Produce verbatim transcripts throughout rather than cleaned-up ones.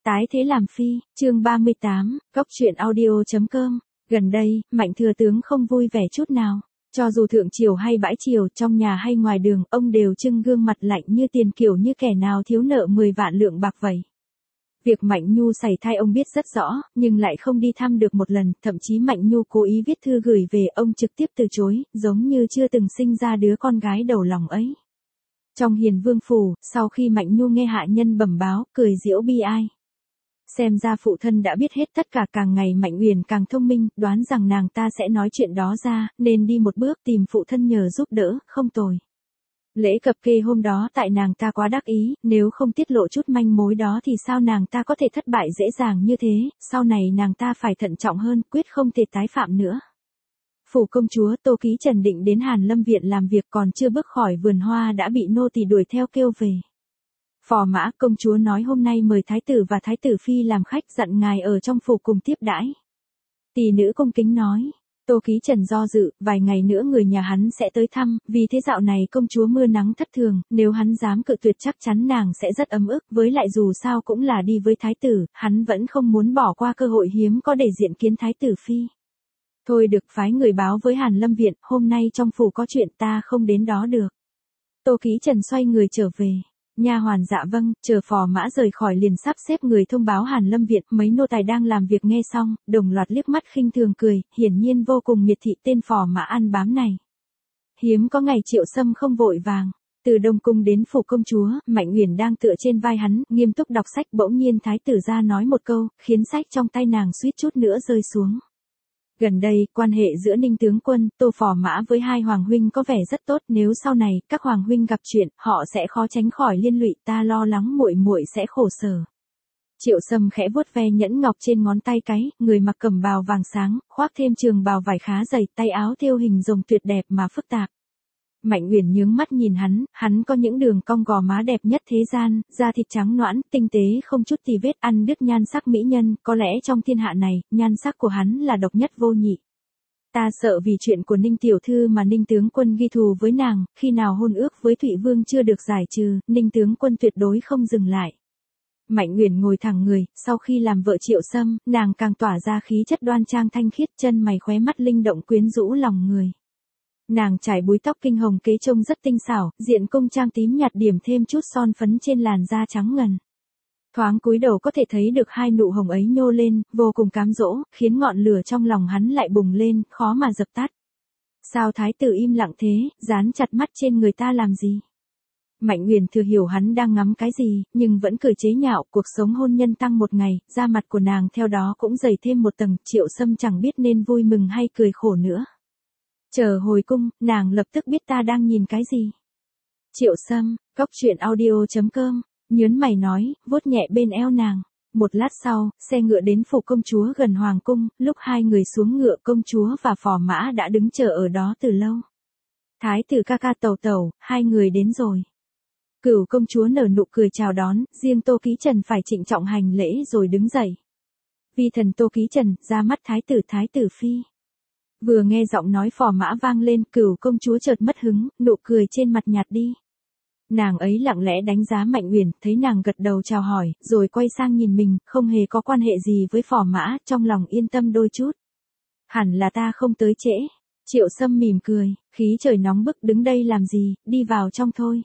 Tái thế làm phi, chương ba mươi tám, góc truyện audio.com. Gần đây, Mạnh thừa tướng không vui vẻ chút nào. Cho dù thượng triều hay bãi triều, trong nhà hay ngoài đường, ông đều trưng gương mặt lạnh như tiền, kiểu như kẻ nào thiếu nợ mười vạn lượng bạc vậy. Việc Mạnh Nhu sảy thai ông biết rất rõ, nhưng lại không đi thăm được một lần, thậm chí Mạnh Nhu cố ý viết thư gửi về, ông trực tiếp từ chối, giống như chưa từng sinh ra đứa con gái đầu lòng ấy. Trong Hiền Vương phủ, sau khi Mạnh Nhu nghe hạ nhân bẩm báo, cười giễu bi ai. Xem ra phụ thân đã biết hết tất cả, càng ngày Mạnh Uyển càng thông minh, đoán rằng nàng ta sẽ nói chuyện đó ra, nên đi một bước tìm phụ thân nhờ giúp đỡ, không tồi. Lễ cập kê hôm đó tại nàng ta quá đắc ý, nếu không tiết lộ chút manh mối đó thì sao nàng ta có thể thất bại dễ dàng như thế, sau này nàng ta phải thận trọng hơn, quyết không thể tái phạm nữa. Phủ công chúa Tô Ký Trần định đến Hàn Lâm viện làm việc, còn chưa bước khỏi vườn hoa đã bị nô tỳ đuổi theo kêu về. Phò mã, công chúa nói hôm nay mời thái tử và thái tử phi làm khách, dặn ngài ở trong phủ cùng tiếp đãi. Tỷ nữ cung kính nói. Tô Ký Trần do dự, vài ngày nữa người nhà hắn sẽ tới thăm, vì thế dạo này công chúa mưa nắng thất thường, nếu hắn dám cự tuyệt chắc chắn nàng sẽ rất ấm ức, với lại dù sao cũng là đi với thái tử, hắn vẫn không muốn bỏ qua cơ hội hiếm có để diện kiến thái tử phi. Thôi được, phái người báo với Hàn Lâm viện, hôm nay trong phủ có chuyện, ta không đến đó được. Tô Ký Trần xoay người trở về. Nha hoàn dạ vâng, chờ phò mã rời khỏi liền sắp xếp người thông báo Hàn Lâm viện, mấy nô tài đang làm việc nghe xong, đồng loạt liếc mắt khinh thường cười, hiển nhiên vô cùng miệt thị tên phò mã ăn bám này. Hiếm có ngày Triệu Sâm không vội vàng. Từ Đông Cung đến phủ công chúa, Mạnh Uyển đang tựa trên vai hắn, nghiêm túc đọc sách, bỗng nhiên thái tử ra nói một câu, khiến sách trong tay nàng suýt chút nữa rơi xuống. Gần đây, quan hệ giữa Ninh tướng quân, Tô phò mã với hai hoàng huynh có vẻ rất tốt, nếu sau này các hoàng huynh gặp chuyện, họ sẽ khó tránh khỏi liên lụy, ta lo lắng muội muội sẽ khổ sở. Triệu Sâm khẽ vuốt ve nhẫn ngọc trên ngón tay cái, người mặc cẩm bào vàng sáng, khoác thêm trường bào vải khá dày, tay áo thêu hình rồng tuyệt đẹp mà phức tạp. Mạnh Uyển nhướng mắt nhìn hắn, hắn có những đường cong gò má đẹp nhất thế gian, da thịt trắng nõn, tinh tế không chút tì vết, ăn đứt nhan sắc mỹ nhân, có lẽ trong thiên hạ này, nhan sắc của hắn là độc nhất vô nhị. Ta sợ vì chuyện của Ninh tiểu thư mà Ninh tướng quân ghi thù với nàng, khi nào hôn ước với Thụy Vương chưa được giải trừ, Ninh tướng quân tuyệt đối không dừng lại. Mạnh Uyển ngồi thẳng người, sau khi làm vợ Triệu Sâm, nàng càng tỏa ra khí chất đoan trang thanh khiết, chân mày khóe mắt linh động quyến rũ lòng người. Nàng trải búi tóc kinh hồng kế trông rất tinh xảo, diện cung trang tím nhạt điểm thêm chút son phấn trên làn da trắng ngần. Thoáng cúi đầu có thể thấy được hai nụ hồng ấy nhô lên, vô cùng cám dỗ, khiến ngọn lửa trong lòng hắn lại bùng lên, khó mà dập tắt. Sao thái tử im lặng thế, dán chặt mắt trên người ta làm gì? Mạnh Uyển thừa hiểu hắn đang ngắm cái gì, nhưng vẫn cười chế nhạo, cuộc sống hôn nhân tăng một ngày, da mặt của nàng theo đó cũng dày thêm một tầng, Triệu Sâm chẳng biết nên vui mừng hay cười khổ nữa. Chờ hồi cung, nàng lập tức biết ta đang nhìn cái gì. Triệu Sâm, góc truyện audio.com, nhớn mày nói, vuốt nhẹ bên eo nàng. Một lát sau, xe ngựa đến phủ công chúa gần hoàng cung, lúc hai người xuống ngựa công chúa và phò mã đã đứng chờ ở đó từ lâu. Thái tử ca ca tẩu tẩu, hai người đến rồi. Cửu công chúa nở nụ cười chào đón, riêng Tô Ký Trần phải trịnh trọng hành lễ rồi đứng dậy. Vi thần Tô Ký Trần, ra mắt thái tử thái tử phi. Vừa nghe giọng nói phò mã vang lên, cửu công chúa chợt mất hứng, nụ cười trên mặt nhạt đi. Nàng ấy lặng lẽ đánh giá Mạnh Uyển, thấy nàng gật đầu chào hỏi, rồi quay sang nhìn mình, không hề có quan hệ gì với phò mã, trong lòng yên tâm đôi chút. Hẳn là ta không tới trễ. Triệu Sâm mỉm cười, khí trời nóng bức, đứng đây làm gì, đi vào trong thôi.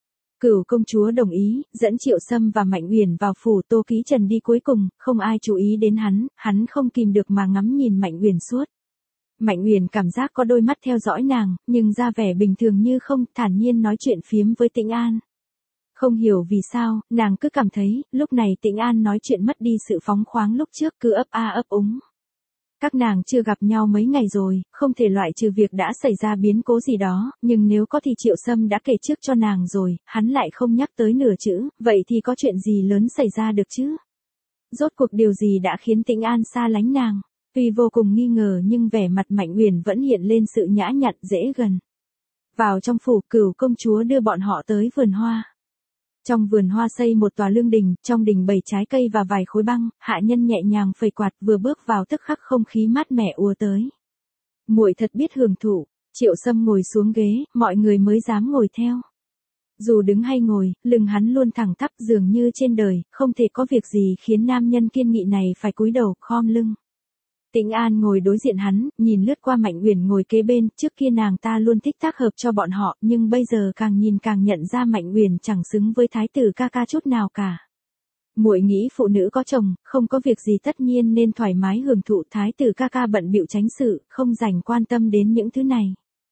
Cửu công chúa đồng ý, dẫn Triệu Sâm và Mạnh Uyển vào phủ. Tô Ký Trần đi cuối cùng, không ai chú ý đến hắn, hắn không kìm được mà ngắm nhìn Mạnh Uyển suốt. Mạnh Uyển cảm giác có đôi mắt theo dõi nàng, nhưng ra vẻ bình thường như không, thản nhiên nói chuyện phiếm với Tĩnh An. Không hiểu vì sao, nàng cứ cảm thấy, lúc này Tĩnh An nói chuyện mất đi sự phóng khoáng lúc trước, cứ ấp a ấp úng. Các nàng chưa gặp nhau mấy ngày rồi, không thể loại trừ việc đã xảy ra biến cố gì đó, nhưng nếu có thì Triệu Sâm đã kể trước cho nàng rồi, hắn lại không nhắc tới nửa chữ, vậy thì có chuyện gì lớn xảy ra được chứ? Rốt cuộc điều gì đã khiến Tĩnh An xa lánh nàng? Tuy vô cùng nghi ngờ nhưng vẻ mặt Mạnh Uyển vẫn hiện lên sự nhã nhặn dễ gần. Vào trong phủ, cửu công chúa đưa bọn họ tới vườn hoa. Trong vườn hoa xây một tòa lương đình, trong đình bày trái cây và vài khối băng, hạ nhân nhẹ nhàng phẩy quạt, vừa bước vào tức khắc không khí mát mẻ ùa tới. Muội thật biết hưởng thụ. Triệu Sâm ngồi xuống ghế, mọi người mới dám ngồi theo. Dù đứng hay ngồi, lưng hắn luôn thẳng tắp dường như trên đời, không thể có việc gì khiến nam nhân kiên nghị này phải cúi đầu, khom lưng. Tĩnh An ngồi đối diện hắn, nhìn lướt qua Mạnh Uyển ngồi kế bên, trước kia nàng ta luôn thích tác hợp cho bọn họ, nhưng bây giờ càng nhìn càng nhận ra Mạnh Uyển chẳng xứng với thái tử ca ca chút nào cả. Muội nghĩ phụ nữ có chồng, không có việc gì tất nhiên nên thoải mái hưởng thụ, thái tử ca ca bận bịu tránh sự, không dành quan tâm đến những thứ này.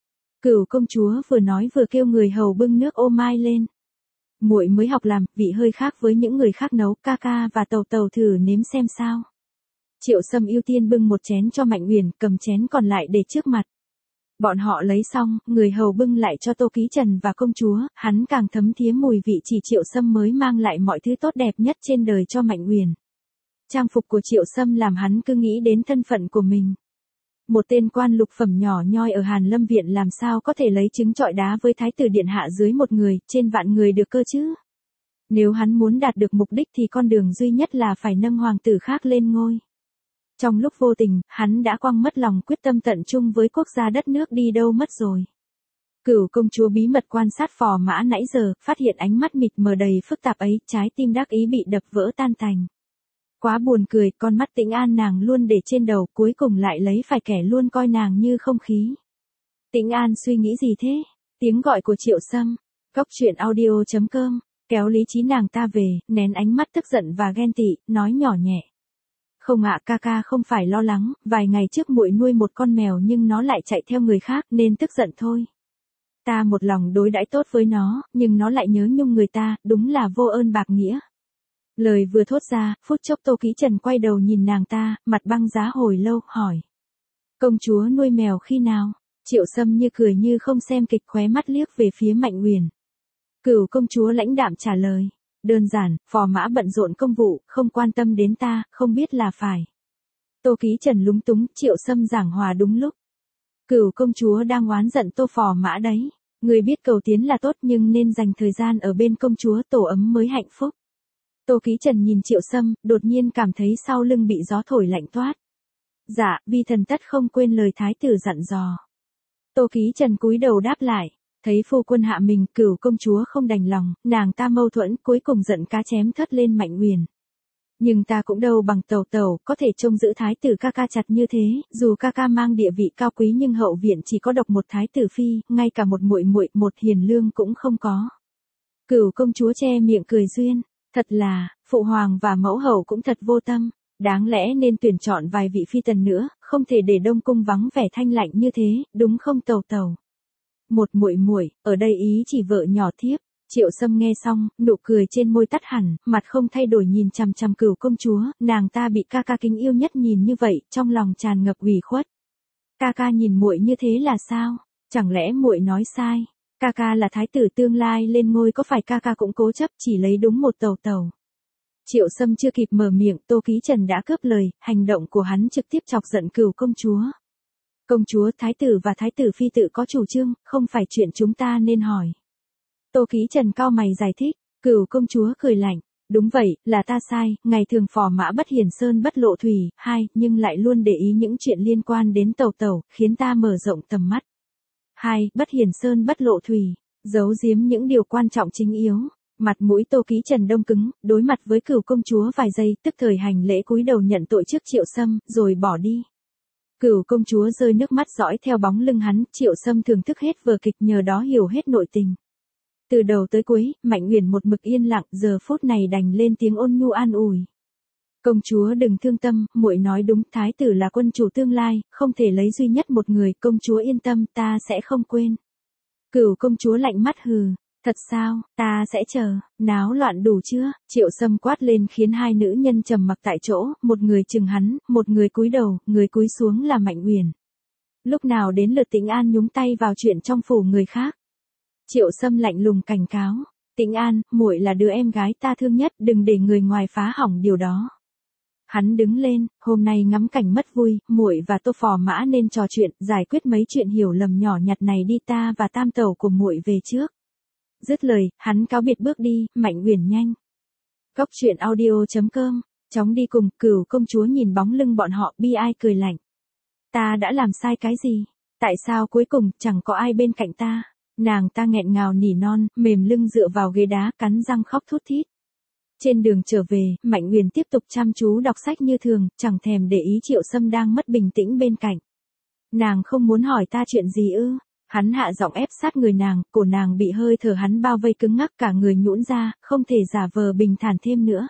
Cửu công chúa vừa nói vừa kêu người hầu bưng nước ô mai lên. Muội mới học làm, vị hơi khác với những người khác nấu, ca ca và tàu tàu thử nếm xem sao. Triệu Sâm ưu tiên bưng một chén cho Mạnh Uyển, cầm chén còn lại để trước mặt. Bọn họ lấy xong, người hầu bưng lại cho Tô Ký Trần và công chúa, hắn càng thấm thía mùi vị chỉ Triệu Sâm mới mang lại mọi thứ tốt đẹp nhất trên đời cho Mạnh Uyển. Trang phục của Triệu Sâm làm hắn cứ nghĩ đến thân phận của mình. Một tên quan lục phẩm nhỏ nhoi ở Hàn Lâm Viện làm sao có thể lấy trứng trọi đá với thái tử điện hạ dưới một người, trên vạn người được cơ chứ. Nếu hắn muốn đạt được mục đích thì con đường duy nhất là phải nâng hoàng tử khác lên ngôi. Trong lúc vô tình, hắn đã quăng mất lòng quyết tâm tận chung với quốc gia đất nước đi đâu mất rồi. Cửu công chúa bí mật quan sát Phò Mã nãy giờ, phát hiện ánh mắt mịt mờ đầy phức tạp ấy, trái tim đắc ý bị đập vỡ tan tành. Quá buồn cười, con mắt Tĩnh An nàng luôn để trên đầu, cuối cùng lại lấy phải kẻ luôn coi nàng như không khí. Tĩnh An suy nghĩ gì thế? Tiếng gọi của Triệu Sâm. Cốc truyện audio chấm com, kéo lý trí nàng ta về, nén ánh mắt tức giận và ghen tị, nói nhỏ nhẹ. Không ạ, ca ca không phải lo lắng, vài ngày trước muội nuôi một con mèo nhưng nó lại chạy theo người khác nên tức giận thôi. Ta một lòng đối đãi tốt với nó, nhưng nó lại nhớ nhung người ta, đúng là vô ơn bạc nghĩa. Lời vừa thốt ra, phút chốc Tô Ký Trần quay đầu nhìn nàng ta, mặt băng giá hồi lâu, hỏi. Công chúa nuôi mèo khi nào? Triệu Sâm như cười như không xem kịch, khóe mắt liếc về phía Mạnh Uyển. Cửu công chúa lãnh đạm trả lời. Đơn giản, Phò Mã bận rộn công vụ, không quan tâm đến ta, không biết là phải. Tô Ký Trần lúng túng, Triệu Sâm giảng hòa đúng lúc. Cửu công chúa đang oán giận Tô Phò Mã đấy. Người biết cầu tiến là tốt nhưng nên dành thời gian ở bên công chúa, tổ ấm mới hạnh phúc. Tô Ký Trần nhìn Triệu Sâm, đột nhiên cảm thấy sau lưng bị gió thổi lạnh toát. Dạ, vi thần tất không quên lời thái tử dặn dò. Tô Ký Trần cúi đầu đáp lại. Thấy phu quân hạ mình, Cửu công chúa không đành lòng, nàng ta mâu thuẫn, cuối cùng giận cá chém thớt lên Mạnh Uyển. Nhưng ta cũng đâu bằng tàu tàu, có thể trông giữ thái tử ca ca chặt như thế, dù ca ca mang địa vị cao quý nhưng hậu viện chỉ có độc một thái tử phi, ngay cả một muội muội, một hiền lương cũng không có. Cửu công chúa che miệng cười duyên, thật là, phụ hoàng và mẫu hậu cũng thật vô tâm, đáng lẽ nên tuyển chọn vài vị phi tần nữa, không thể để Đông cung vắng vẻ thanh lạnh như thế, đúng không tàu tàu? Một muội muội, ở đây ý chỉ vợ nhỏ thiếp. Triệu Sâm nghe xong, nụ cười trên môi tắt hẳn, mặt không thay đổi nhìn chằm chằm Cửu công chúa, nàng ta bị ca ca kính yêu nhất nhìn như vậy, trong lòng tràn ngập ủy khuất. Ca ca nhìn muội như thế là sao? Chẳng lẽ muội nói sai? Ca ca là thái tử tương lai lên ngôi, có phải ca ca cũng cố chấp chỉ lấy đúng một tàu tàu? Triệu Sâm chưa kịp mở miệng, Tô Ký Trần đã cướp lời, hành động của hắn trực tiếp chọc giận Cửu công chúa. Công chúa, thái tử và thái tử phi tự có chủ trương, không phải chuyện chúng ta nên hỏi. Tô Ký Trần cau mày giải thích, Cửu công chúa cười lạnh, đúng vậy, là ta sai, ngày thường Phò Mã bất hiển sơn bất lộ thủy, hai, nhưng lại luôn để ý những chuyện liên quan đến tàu tàu, khiến ta mở rộng tầm mắt. Hai, bất hiển sơn bất lộ thủy, giấu giếm những điều quan trọng chính yếu. Mặt mũi Tô Ký Trần đông cứng, đối mặt với Cửu công chúa vài giây, tức thời hành lễ cúi đầu nhận tội trước Triệu Sâm, rồi bỏ đi. Cửu công chúa rơi nước mắt dõi theo bóng lưng hắn, Triệu Sâm thưởng thức hết vở kịch, nhờ đó hiểu hết nội tình. Từ đầu tới cuối, Mạnh Uyển một mực yên lặng, giờ phút này đành lên tiếng ôn nhu an ủi. Công chúa đừng thương tâm, muội nói đúng, thái tử là quân chủ tương lai, không thể lấy duy nhất một người, công chúa yên tâm, ta sẽ không quên. Cửu công chúa lạnh mắt hừ, thật sao, ta sẽ chờ, náo loạn đủ chưa? Triệu Sâm quát lên khiến hai nữ nhân trầm mặc tại chỗ, một người chừng hắn, một người cúi đầu, người cúi xuống là Mạnh Uyển. Lúc nào đến lượt Tĩnh An nhúng tay vào chuyện trong phủ người khác? Triệu Sâm lạnh lùng cảnh cáo, Tĩnh An, muội là đứa em gái ta thương nhất, đừng để người ngoài phá hỏng điều đó. Hắn đứng lên, hôm nay ngắm cảnh mất vui, muội và Tô Phò Mã nên trò chuyện, giải quyết mấy chuyện hiểu lầm nhỏ nhặt này đi, ta và tam tẩu của muội về trước. Dứt lời, hắn cáo biệt bước đi, Mạnh Uyển nhanh. Cốc truyện audio chấm com, chóng đi cùng, Cửu công chúa nhìn bóng lưng bọn họ bi ai cười lạnh. Ta đã làm sai cái gì? Tại sao cuối cùng chẳng có ai bên cạnh ta? Nàng ta nghẹn ngào nỉ non, mềm lưng dựa vào ghế đá, cắn răng khóc thút thít. Trên đường trở về, Mạnh Uyển tiếp tục chăm chú đọc sách như thường, chẳng thèm để ý Triệu Sâm đang mất bình tĩnh bên cạnh. Nàng không muốn hỏi ta chuyện gì ư? Hắn hạ giọng ép sát người nàng, cổ nàng bị hơi thở hắn bao vây cứng ngắc, cả người nhũn ra, không thể giả vờ bình thản thêm nữa.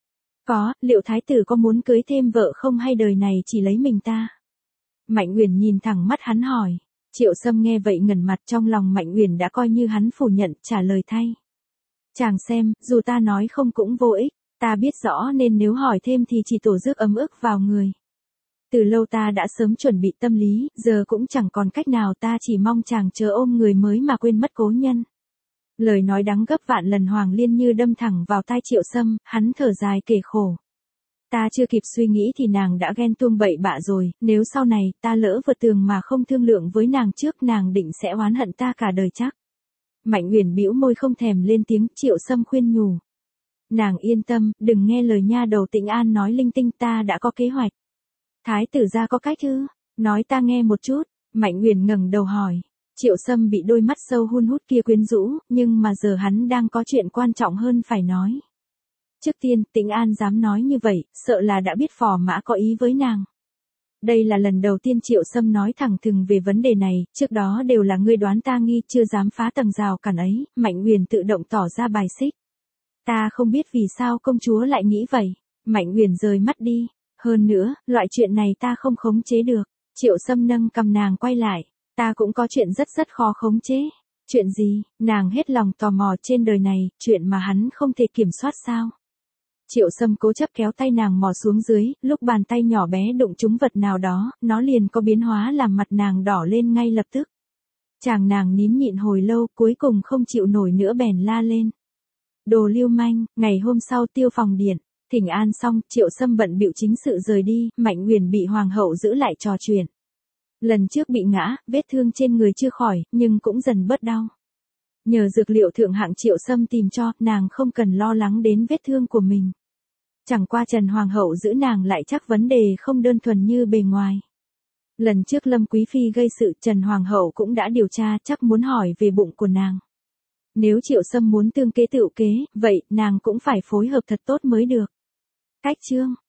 Có, liệu thái tử có muốn cưới thêm vợ không hay đời này chỉ lấy mình ta? Mạnh Uyển nhìn thẳng mắt hắn hỏi. Triệu Sâm nghe vậy ngẩn mặt, trong lòng Mạnh Uyển đã coi như hắn phủ nhận, trả lời thay. Chàng xem, dù ta nói không cũng vô ích, ta biết rõ nên nếu hỏi thêm thì chỉ tổ rước ấm ức vào người. Từ lâu ta đã sớm chuẩn bị tâm lý, giờ cũng chẳng còn cách nào, ta chỉ mong chàng chớ ôm người mới mà quên mất cố nhân. Lời nói đắng gấp vạn lần Hoàng Liên như đâm thẳng vào tai Triệu Sâm, hắn thở dài kể khổ. Ta chưa kịp suy nghĩ thì nàng đã ghen tuông bậy bạ rồi, nếu sau này ta lỡ vượt tường mà không thương lượng với nàng trước, nàng định sẽ oán hận ta cả đời chắc. Mạnh Uyển bĩu môi không thèm lên tiếng. Triệu Sâm khuyên nhủ. Nàng yên tâm, đừng nghe lời nha đầu Tĩnh An nói linh tinh, ta đã có kế hoạch. Thái tử gia có cách ư? Nói ta nghe một chút. Mạnh Uyển ngẩng đầu hỏi. Triệu Sâm bị đôi mắt sâu hun hút kia quyến rũ, nhưng mà giờ hắn đang có chuyện quan trọng hơn phải nói. Trước tiên, Tĩnh An dám nói như vậy, sợ là đã biết Phò Mã có ý với nàng. Đây là lần đầu tiên Triệu Sâm nói thẳng thừng về vấn đề này, trước đó đều là ngươi đoán ta nghi, chưa dám phá tầng rào cản ấy. Mạnh Uyển tự động tỏ ra bài xích. Ta không biết vì sao công chúa lại nghĩ vậy. Mạnh Uyển rời mắt đi. Hơn nữa, loại chuyện này ta không khống chế được. Triệu Sâm nâng cầm nàng quay lại. Ta cũng có chuyện rất rất khó khống chế. Chuyện gì? Nàng hết lòng tò mò. Trên đời này, chuyện mà hắn không thể kiểm soát sao? Triệu Sâm cố chấp kéo tay nàng mò xuống dưới, lúc bàn tay nhỏ bé đụng trúng vật nào đó, nó liền có biến hóa làm mặt nàng đỏ lên ngay lập tức. Chàng nàng nín nhịn hồi lâu, cuối cùng không chịu nổi nữa bèn la lên. Đồ lưu manh. Ngày hôm sau Tiêu Phòng điện, thỉnh an xong, Triệu Sâm bận bịu chính sự rời đi, Mạnh Uyển bị hoàng hậu giữ lại trò chuyện. Lần trước bị ngã, vết thương trên người chưa khỏi, nhưng cũng dần bớt đau. Nhờ dược liệu thượng hạng Triệu Sâm tìm cho, nàng không cần lo lắng đến vết thương của mình. Chẳng qua Trần Hoàng hậu giữ nàng lại chắc vấn đề không đơn thuần như bề ngoài. Lần trước Lâm Quý Phi gây sự, Trần Hoàng hậu cũng đã điều tra, chắc muốn hỏi về bụng của nàng. Nếu Triệu Sâm muốn tương kế tựu kế, vậy nàng cũng phải phối hợp thật tốt mới được. Cách chương